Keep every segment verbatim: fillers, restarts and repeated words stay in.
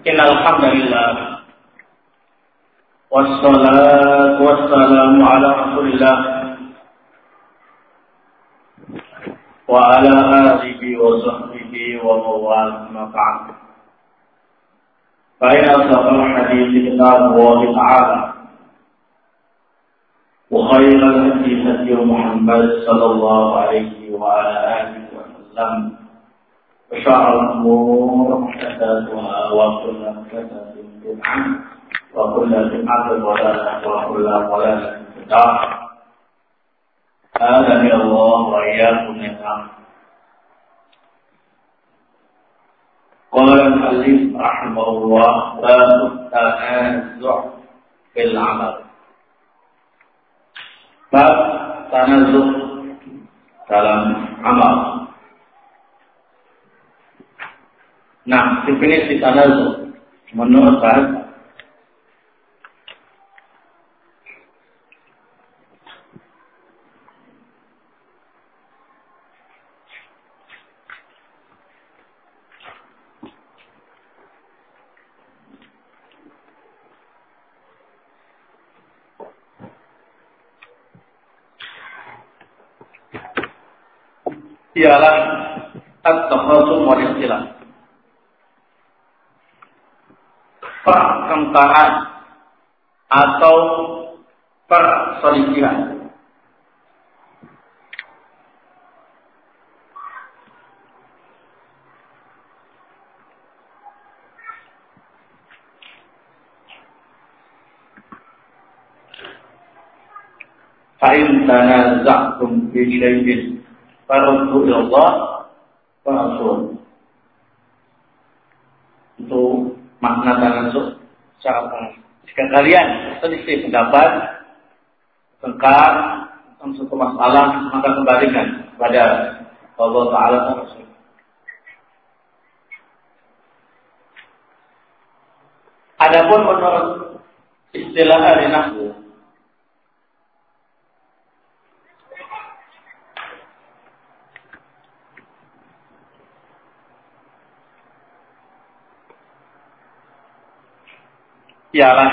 Innal hamdalillah wassalatu wassalamu ala Rasulillah wa ala alihi wa sahbihi wa mawal ma ba'd. Fa inna asdaqal hadithi kitabullahi ta'ala wa khairal hadi hadi Muhammad sallallahu alaihi wa ala alihi wa sallam. Wa syarrul umur muhdatsatuha wa kullu muhdatsatin bid'ah wa kullu bid'atin dhalalah wa kullu dhalalatin fi an-nar. Adani Allah wa iyyakum minha. Qala al-muallif rahimahullah bab tanazu' fil 'amal. Bab tanazu' dalam amal. Nah, definisi tanazu' menurut bahasa ialah at-takhasum wal ikhtilaf. Pertengkaran atau perselisihan. Fa in tanaza'tum fi syai'in faruddu ila Allah wa Rasul. Itu makna tanazu' secara umum. Jika kalian selisih pendapat, tengkar tentang suatu masalah, maka kembalikan kepada Allah Ta'ala dan Rasul. Adapun menurut istilah ahli nahwu, ialah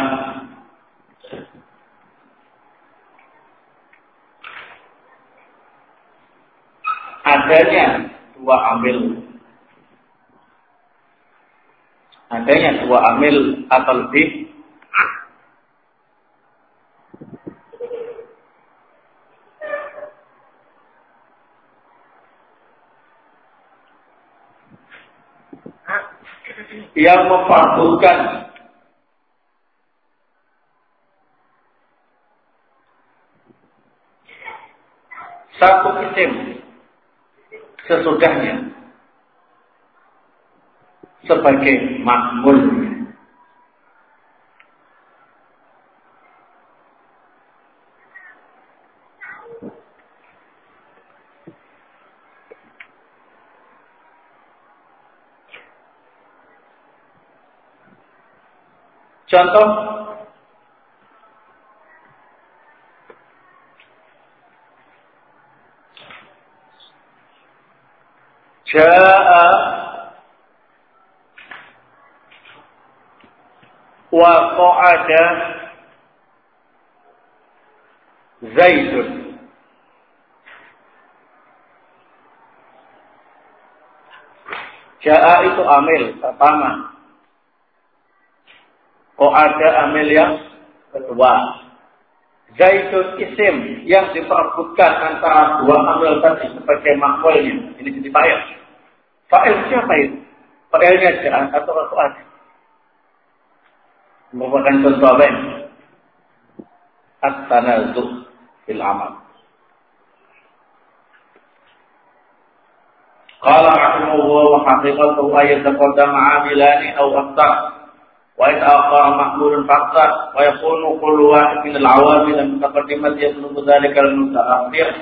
adanya dua amil, adanya dua amil atau lebih yang memfardukan satu isim sesudahnya sebagai makmul. Contoh, Ja'a wa qa'ada Zaidun. Ja'a itu amil pertama, qa'ada amil yang kedua. Zaidun isim yang diperebutkan antara dua amil tadi sebagai makmulnya. Ini jadi fa'il. Fa'il siapa itu? Fa'ilnya ja'a atau qa'ada? Merupakan contoh apa ini? At-tanazu' fil amal. Qala rahimahullah wa haqiqatuhu ayat taqaddama 'amilani aw akthar. Wa idza aqara ma'mulun faqat wa yakunu kullu wahid min al-'awamil al-mutaqaddimat yatlubu dhalika al-muta'akhir.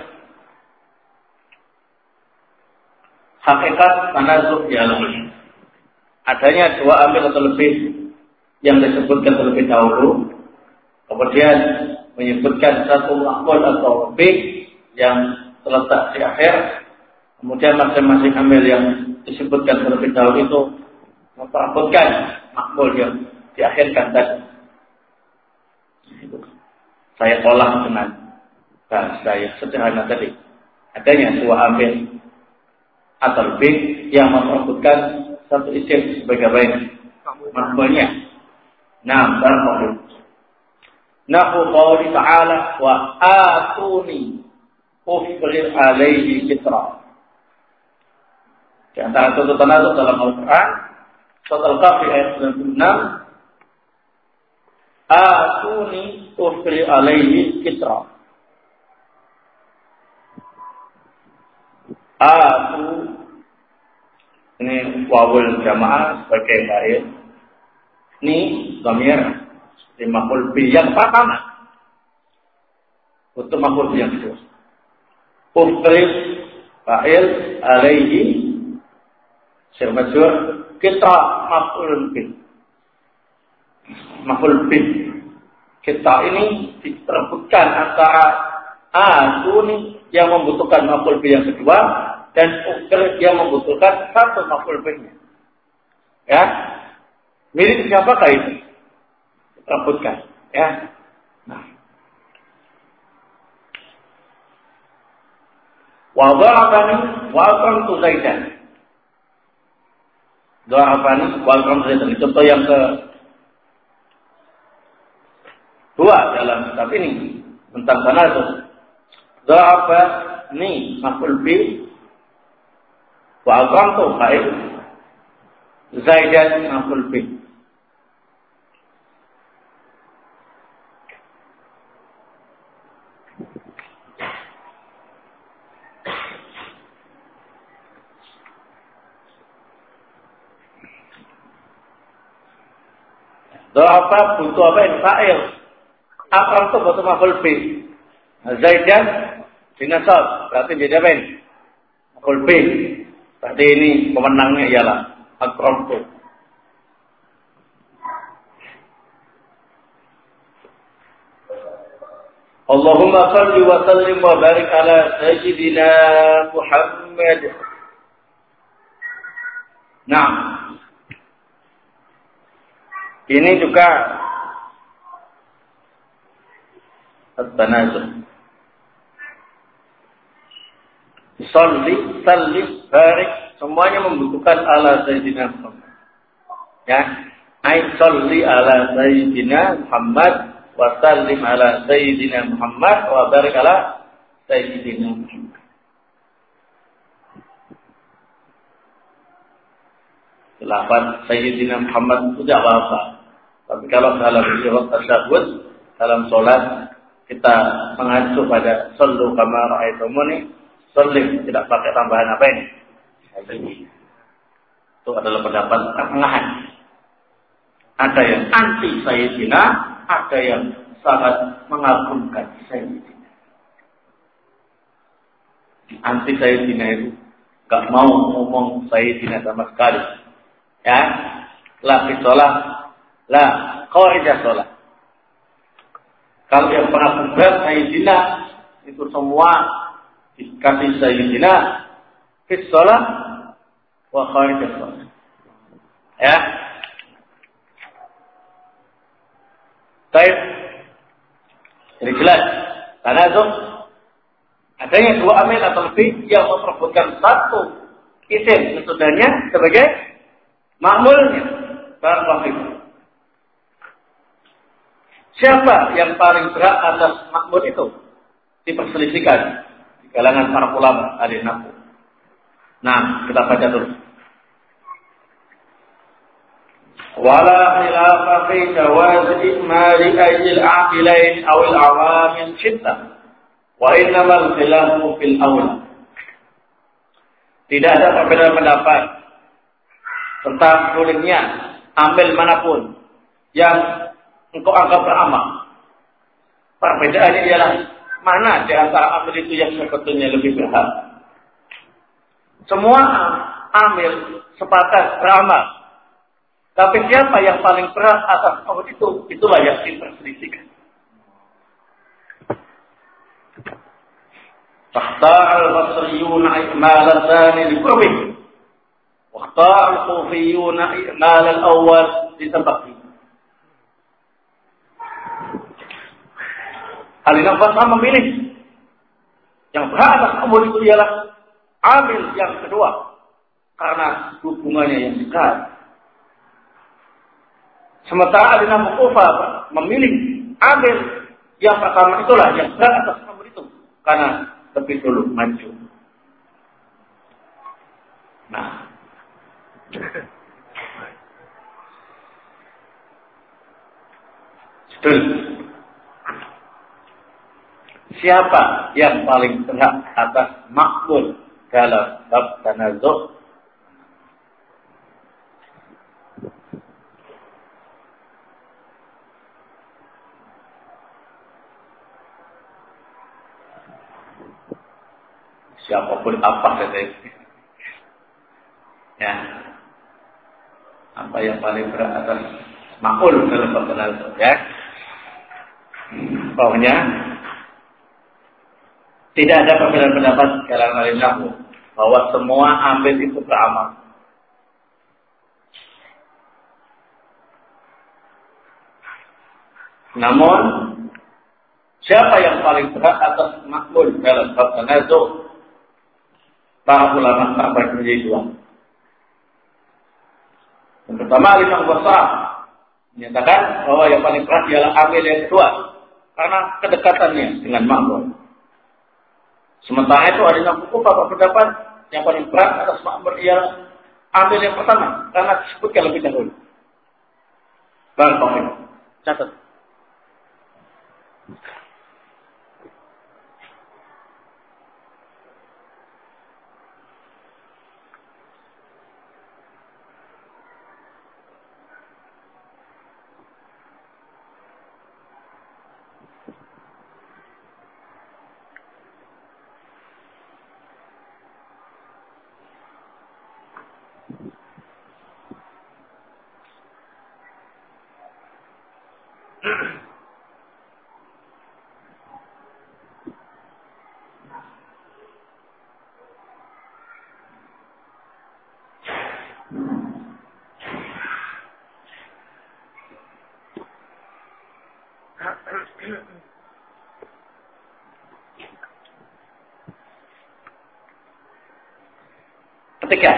Hakikat tanazu' ialah adanya dua amil atau lebih yang disebutkan terlebih dahulu, kemudian menyebutkan satu makmul atau lebih yang terletak di akhir, kemudian masing-masing amil yang disebutkan terlebih dahulu itu memperebutkan makmul yang diakhirkan tadi. Saya tolak dengan bahasa yang sederhana tadi. Adanya dua amil atau B yang memperebutkan satu isim sebagai baik makmulnya. Nah, barakallahu. Nahu qawli ta'ala wa atuni ufrir alaihi kitra. Di antara tuntutan itu dalam Al-Quran surat Al-Kahfi ayat sembilan puluh enam, atuni ufrir alaihi kitra. Atu ini wawul jamaah sebagai baik. Ini dhamir di maf'ul bi yang pertama. Untuk maf'ul bi yang kedua. Ufrid fa'il alaihi sir majrur kita maf'ul bi. Maf'ul bi. Kita ini diperebutkan antara atuni yang membutuhkan maf'ul bi yang kedua dan ufrid yang membutuhkan satu maf'ul bi-nya. Ya. Mirip siapakah itu? Rambutkan, ya. Nah. Wa dha'afani wa aqamtu Zaidan. Dha'afani wa aqamtu Zaidan. Contoh yang ke dua dalam kitab ini tentang tanazul. Dha'afani maf'ul bi wa aqamtu fa'il. Zaidan maf'ul bi. Apa butuh apa yang fa'il? Akram itu butuh maf'ul bi. Zaidan dengan sad, berarti jadi apa ini? Maf'ul bi. Berarti ini pemenangnya ialah akram itu. Allahumma shalli wa sallim wa barik ala sayyidina Muhammad. Nah, ini juga at-tanazul. Shalli, sallim, barik, semuanya membutuhkan ala sayyidina Muhammad. Ya, ai shalli ala sayyidina Muhammad wa sallim ala sayyidina Muhammad wa barik ala sayyidina Muhammad. Lafaz sayyidina Muhammad itu tidak apa-apa. Tapi kalau dalam surat tasyahud, dalam sholat, kita mengacu pada sallu kama ra'aitumuni, sallim, tidak pakai tambahan apa ini? Itu adalah pendapat pertengahan. Ada yang anti sayyidina, ada yang sangat mengagumkan sayyidina. Anti sayyidina itu gak mau ngomong sayyidina sama sekali. Ya, la fi sholat, la qaidah sholat. Kalau yang pernah berat sayyidina itu semua dikasih sayyidina fi sholat wa qaidah sholat. Ya. Baik. Jadi jelas, tanazul adanya dua amil atau lebih yang memperebutkan satu isim sesudahnya sebagai makmulnya. Barakallahu. Siapa yang paling berat atas makmul itu? Diperselisihkan di kalangan para ulama ahli nahwu. Nah, kita baca dulu. Wala khilafa fi jawaz ikmali ayil aqilain aw al awamil sittah. Wa innamal khilafu fil awal. Tidak ada perbedaan pendapat tentang bolehnya amil manapun yang engkau anggap beramal. Perbedaannya ialah mana di antara amil itu yang sebetulnya lebih berhak. Semua amil sepakat beramal. Tapi siapa yang paling berat atas amil itu, itulah yang diperselisihkan. Fakhtara al-basriyun ikmal al-thani li qurbihi. واختار الكوفيون إعمال الأول لسببه. Al-Imam Basrah memilih yang berhak atas ma'mur itu ialah amil yang kedua karena hubungannya yang dekat. Sementara Al-Imam Kufah memilih amil yang pertama itulah yang berhak atas ma'mur itu karena lebih dulu maju. Nah, betul. Siapa yang paling berhak atas makmul dalam bab tanazu'? Siapapun apa saja. Ya. Apa yang paling berat atas makmul dalam bab tanazu', ya? Pokoknya tidak ada perbedaan pendapat kalangan ahli nahwu bahwa semua amil itu beramal. Namun siapa yang paling berat atas makmul dalam bab tanazu'? Para ulama tak menjadi dua. Yang pertama Al-Imam Basrah menyatakan bahwa yang paling berat ialah amil yang kedua karena kedekatannya dengan makmul. Sementara itu ada yang Kufah berpendapat yang paling berat atas makmur ialah ambil yang pertama karena disebutkan lebih dahulu. Bang Taufik, catat. Ketika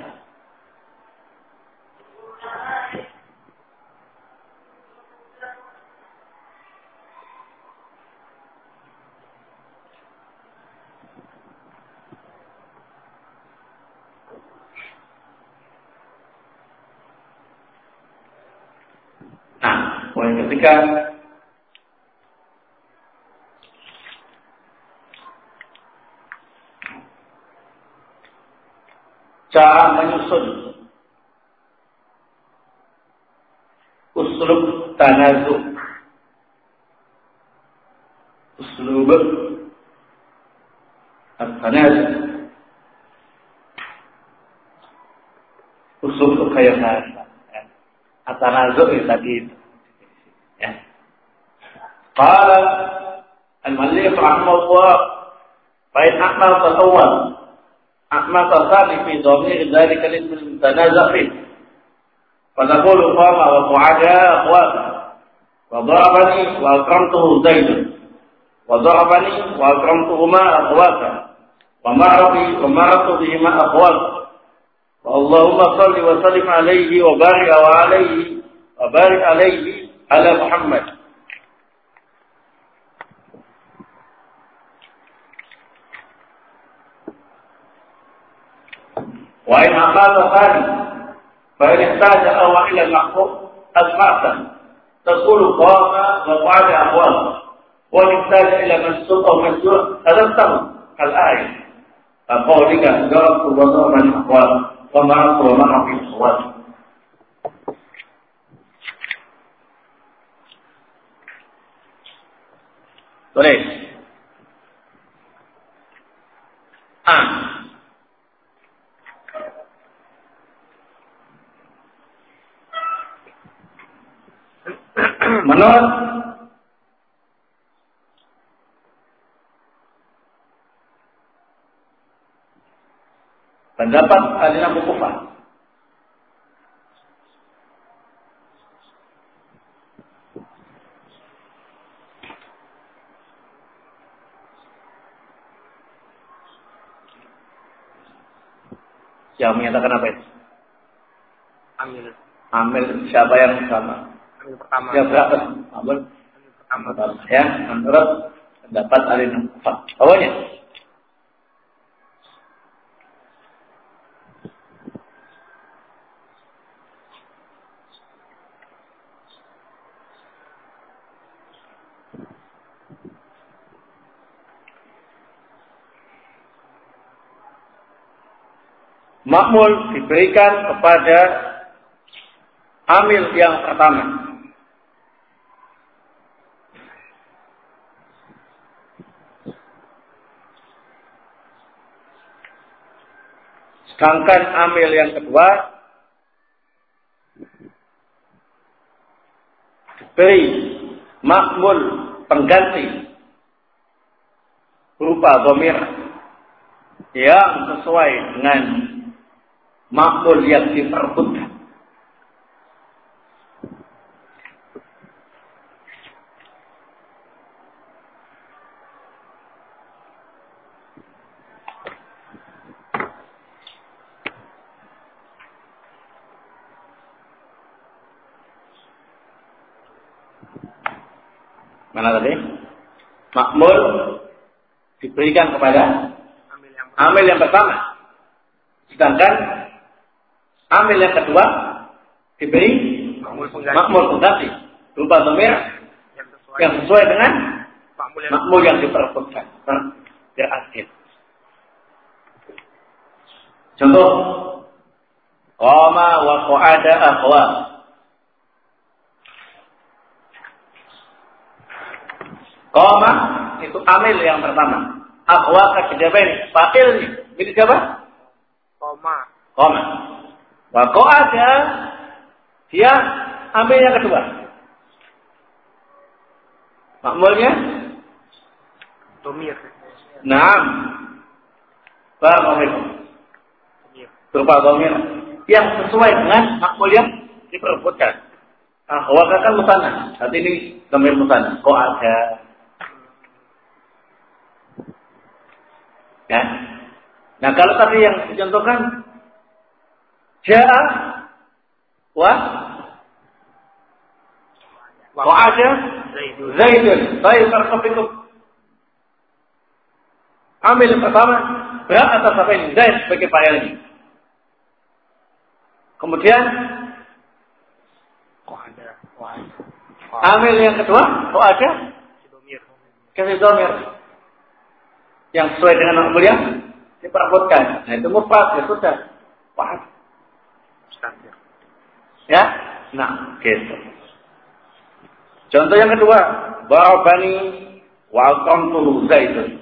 Nah, poin ketiga cara menyusun uslub tanazu'. Uslub at-tanazu'. Uslub itu kayak bahasa. At-tanazu' tadi itu. Ya. Qala al-Mallih rahimahullah fa in akmal tatawwal أحمد الثاني في ضمير ذلك الاسم المتنازع فيه فتقول قام وقعدا أخواته وضربني وأكرمته زيد وضربني وأكرمتهما أخواته ومرضي ومرضت بهما أخواته واللهم صل وسلم عليه وبارك عليه وبارك عليه على محمد. وإن أقام ثاني فإن احتاج أو إلى المحفوظ أسمعته تقول قام وقعد أقوام وإن احتاج إلى مسجود أو مسجود أذنته كالآية قولك ضربت وضربا أقوام ومرضت ومر في الصواب. Tulis A. Menurut pendapat Al-Imam Kufah Yang menyatakan apa itu? Amil. Amil siapa yang sama? Amil pertama. Ya berapa? Amil pertama. Ya, menurut pendapat ahli nahwu. Bawahnya. Makmul diberikan kepada amil yang pertama. Sedangkan amil yang kedua diberi makmul pengganti berupa dhamir yang sesuai dengan makmul yang diperbutkan. Mana tadi? Makmul diberikan kepada Amil yang amil yang pertama. Sedangkan amil yang kedua diberi makmul pengganti. makmul pengganti berupa dhamir yang sesuai, yang sesuai dengan makmul yang, makmul yang diperbutkan. Biar adil. Contoh, qama wa qa'ada akhwa. Qama itu amil yang pertama. Akhwa kejadian fa'il ini siapa? koma. Qama. Wa qa'ada dia ambil yang kedua. Makmulnya Domir. Naam. Barakallahu. Berupa dhamir yang sesuai dengan makmul yang diperebutkan. Ah, wa kan musanna. Saat ini dhamir musanna. Qa'ada. Ya. Nah, kalau tadi yang dicontohkan ja'a wa qa'ada Zaidun. Baik, barakallahu. Amil yang pertama berat atas apa ini? Zaid sebagai fa'ilnya. Kemudian amil yang kedua qa'ada kasih dhamir yang sesuai dengan makmul yang diperebutkan. Nah, itu mufrad ya sudah. Paham? Ya? Nah, gitu. Contoh yang kedua, darabani wa aqamtu Zaidun.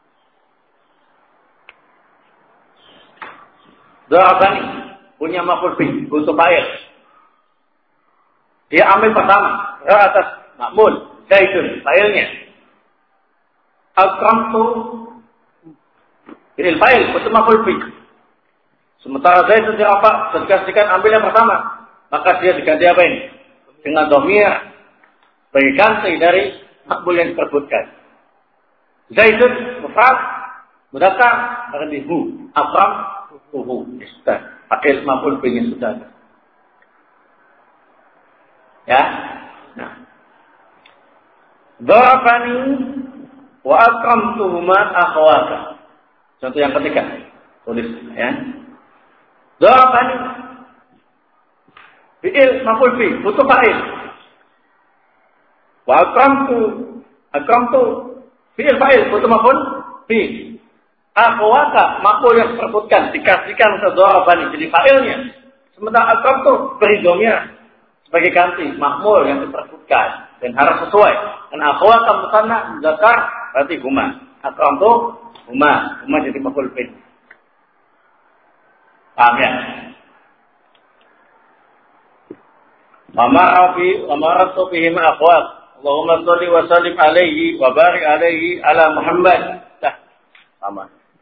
Darabani punya maf'ul bih, butuh fa'il. Dia ambil pertama, ra atas makmul Zaidun, fa'ilnya. Aqamtu ini fa'il, butuh maf'ul bih. Sementara Zaidun dia apa? Dikasihkan ambil yang pertama, maka dia diganti apa ini? Dengan dhamir berganti dari makmul yang diperebutkan. Zaidun mufrad mudzakkar akan di hu, aqram hu. Sudah, pakai maf'ul bih sudah. Ya. Nah. Darabani wa aqamtuhuma akhawaka. Contoh yang ketiga. Tulis ya. Darabani fi'il maf'ul bih, butuh fa'il. Wa akramtu akramtu fi'il fa'il butuh maf'ul bih. Akhwaka makmul yang diperebutkan dikasihkan ke darabani jadi fa'ilnya. Sementara akramtu beri dhamir sebagai ganti makmul yang diperebutkan dan harus sesuai. Dan akhwaka musanna zakar berarti huma. Akramtu huma, huma jadi maf'ul bih. Paham ya? Mama Rafi, Mama Rafi bihim akhwat. Allahumma sholli wa sallim alaihi wa barik alaihi ala Muhammad. Dah, sama.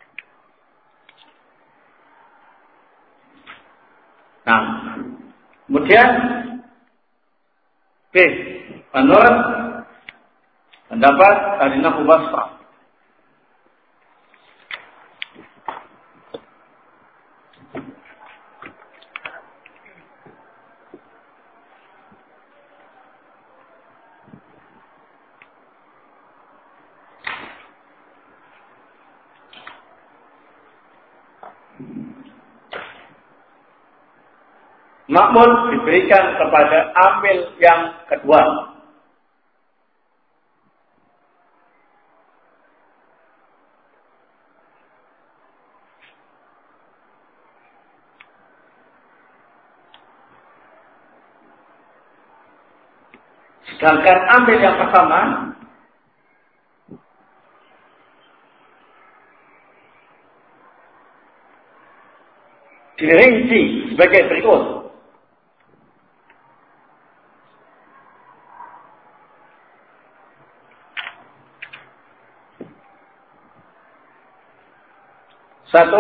Nah, kemudian oke, menurut pendapat ahli nahwu Basrah, makmul diberikan kepada amil yang kedua. Sedangkan amil yang pertama dirinci sebagai berikut. Satu,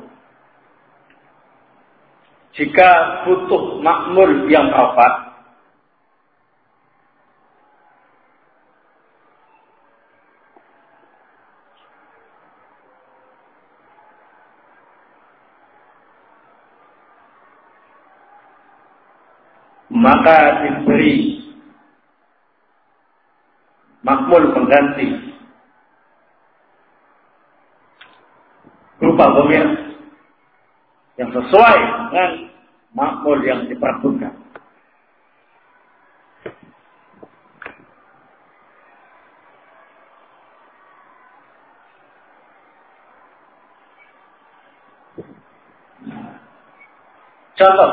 jika butuh makmul yang rapat, maka diberi makmul pengganti berupa dhamir yang sesuai dengan makmul yang diperebutkan. Contoh,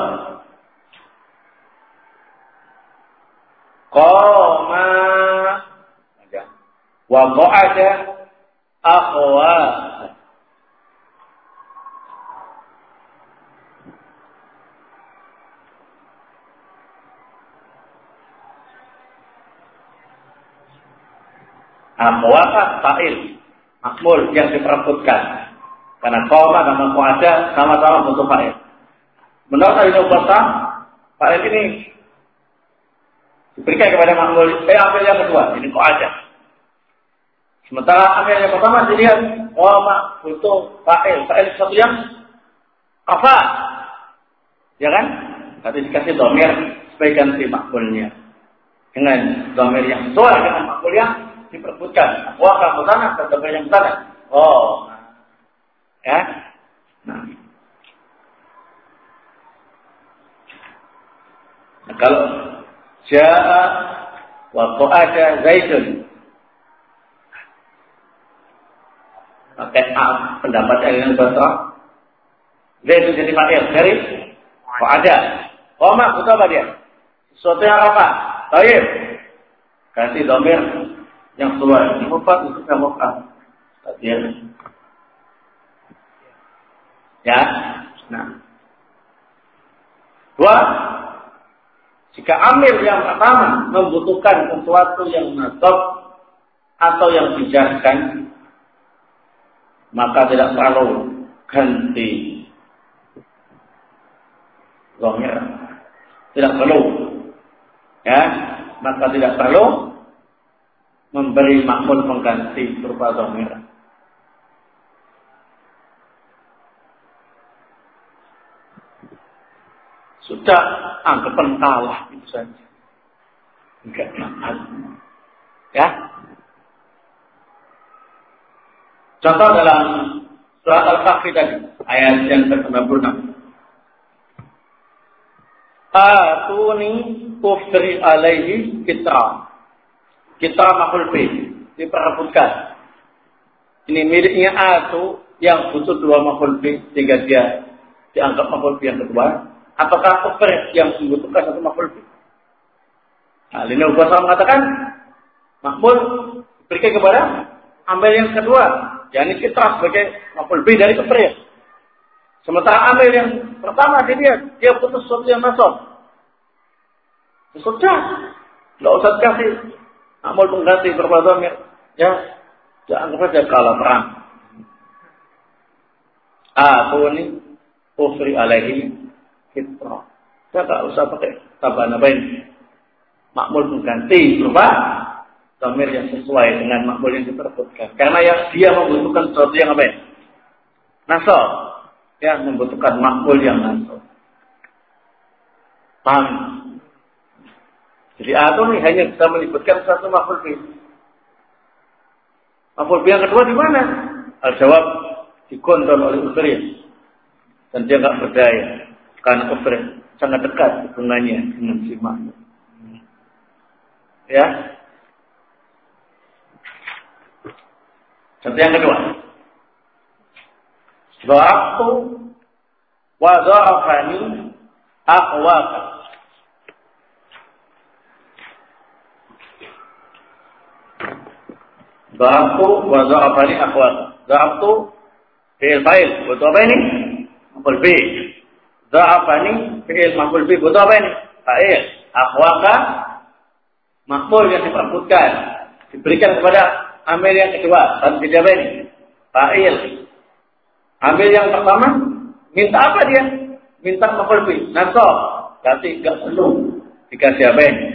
qama wa qa'ada akhwa. Akhwata fa'il, makmul yang diperebutkan. Karena qama dan qa'ada sama-sama bentuk fa'il. Menurut Ibnu Qasam, fa'il ini diberikan kepada makmul, eh amil yang kedua, ini qa'ada. Sementara amil yang pertama dilihat, qama butuh fa'il, fa'il satu yang apa? Ya kan? Tadi dikasih dhamir sebagai ganti makmulnya. Dengan dhamir yang sesuai dengan makmul yang diperebutkan. Wah, kamu sana, dhamir yang sana. Oh. Ya. Nah. Nah, kalau Ja'a wa qa'ada Zaidun, pakai A pendapat yang betul. Zaidun jadi fa'il dari qa'ada. Qama betul apa dia? Sesuatu yang apa? Baik. Kasih dhamir yang sesuai. Ini mufrad itu kan mufrad. Tadi ya. Nah. Dua, jika amil yang pertama membutuhkan sesuatu yang nasab atau yang dijarkan, maka tidak perlu ganti dhamir. Tidak perlu. Ya, maka tidak perlu memberi makmul pengganti berupa dhamir. Sudah anggapan kalah itu saja. Enggak dapat. Ya. Contoh dalam surat Al-Kahfi tadi, ayat yang ke sembilan puluh enam. Atuni ufri alaihi kitra. Kitra maf'ul bih, diperebutkan. Ini miliknya atu yang butuh dua maf'ul bih sehingga dia dianggap maf'ul bih yang kedua. Apakah ufri yang membutuhkan satu maf'ul bih? Nah, ini Al-Qasam mengatakan makmul berikan kepada amil yang kedua, yakni kitra sebagai maf'ul bih dari ufri. Sementara amil yang pertama dia dia butuh sesuatu yang nasab. Sudah, tidak usah kasih amal pengganti berupa dhamir. Ya, jangan anggap saja kalah perang. Aku ini ufri alaihi kitra. Saya tak usah pakai tambahan apa ini. Makmul pengganti berupa dhamir yang sesuai dengan makmul yang diperebutkan. Karena ya, dia membutuhkan sesuatu yang apa ya? Nasab. Ya, membutuhkan makmul yang nasab. Paham? Jadi atau nih hanya bisa menyebutkan satu maf'ul bih. Maf'ul bih yang kedua di mana? Al-jawab dikontrol oleh ufri. Dan dia enggak berdaya karena ufri sangat dekat hubungannya dengan si makmul. Ya. Contoh yang kedua. Darabtu wa darafani akhwaka. Darabtu wa darafani akhwaka. Darabtu fi'il fa'il, butuh apa ini? Maf'ul bi. Darafani fi'il maf'ul bi, butuh apa ini? Fa'il. Akhwaka maf'ul yang diperebutkan, diberikan kepada amil yang kedua. Dan tidak apa ini? Fa'il. Ambil yang pertama, minta apa dia? Minta maf'ul bi. Nasab. Berarti enggak perlu dikasih apa ini?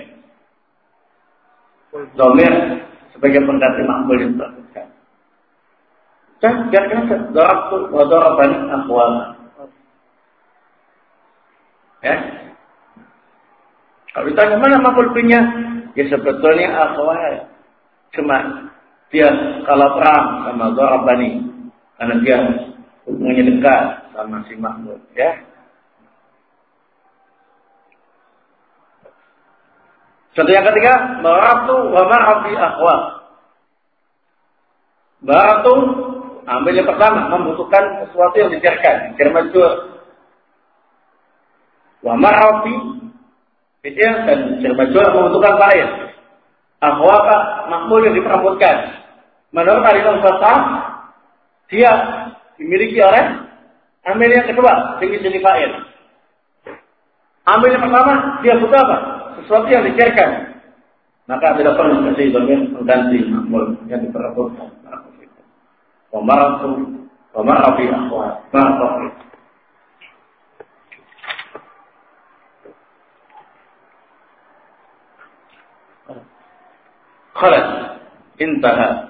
Dhamir sebagai pengganti maf'ul yang tersebut. Dan biarkan saja. Darabtu wa darabani akhwana. Ya. Kalau ditanya mana maf'ul bi-nya? Ya sebetulnya akhwana. Cuma dia kalau perang sama darabani karena dia hubungannya dekat sama si makmul, ya. Contoh yang ketiga, maratu wa ma'abi akhwa. Maratu, ambil yang pertama, membutuhkan sesuatu yang dijarkan, jermajur. Wa ma'abi, fi'il dan jermajur membutuhkan fa'il. Akhwaka, makmul yang diperebutkan. Menurut Al-Imam Syafi'i, dia dimiliki oleh amil yang kedua, tinggi jenis fa'il. Amil yang pertama, dia butuh apa? Sesuatu yang dicairkan. Maka tidak perlu kasih dhamir pengganti makmul yang diperebutkan. Wa maratu wa marabi akhwat. Marabi. Khalas. Intaha.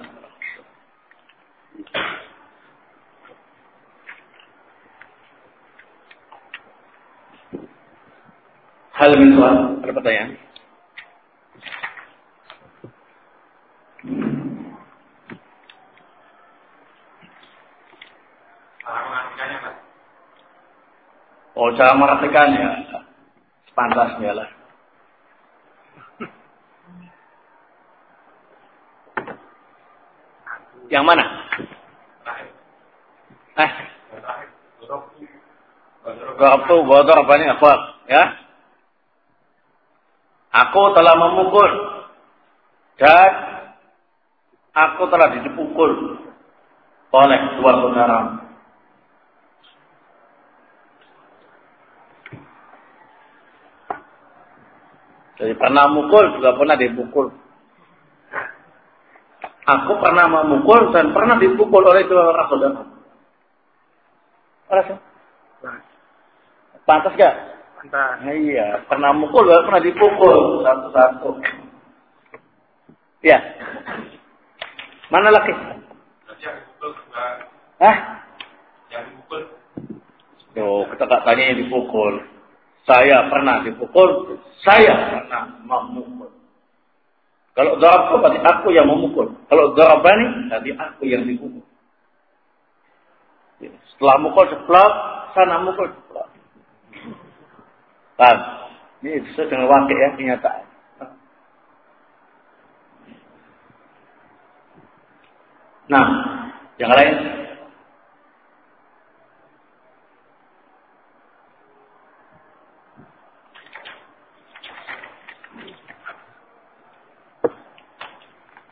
Hal min soal, ada pertanyaan? Oh, cara mengartikannya sepantasnya lah. Yang mana? Eh, Waktu bodor apa nih akhwat, ya? Aku telah memukul dan aku telah dipukul oleh dua saudara. Jadi pernah mukul juga pernah dipukul. Aku pernah memukul dan pernah dipukul oleh dua orang saudara. Alasan? Pantas gak? Pantas. Nah, iya, pernah mukul, pernah dipukul satu-satu. Ya. Mana laki? Yang dipukul juga. Hah? Yang dipukul. Tuh, kita tak tanya yang dipukul. Saya pernah dipukul, saya pernah memukul. Kalau darabku berarti aku yang memukul. Kalau darabani berarti aku yang dipukul. Setelah mukul seplak, sana mukul seplak. Paham? Ini sesuai dengan wakil ya, kenyataan. Nah, yang lain.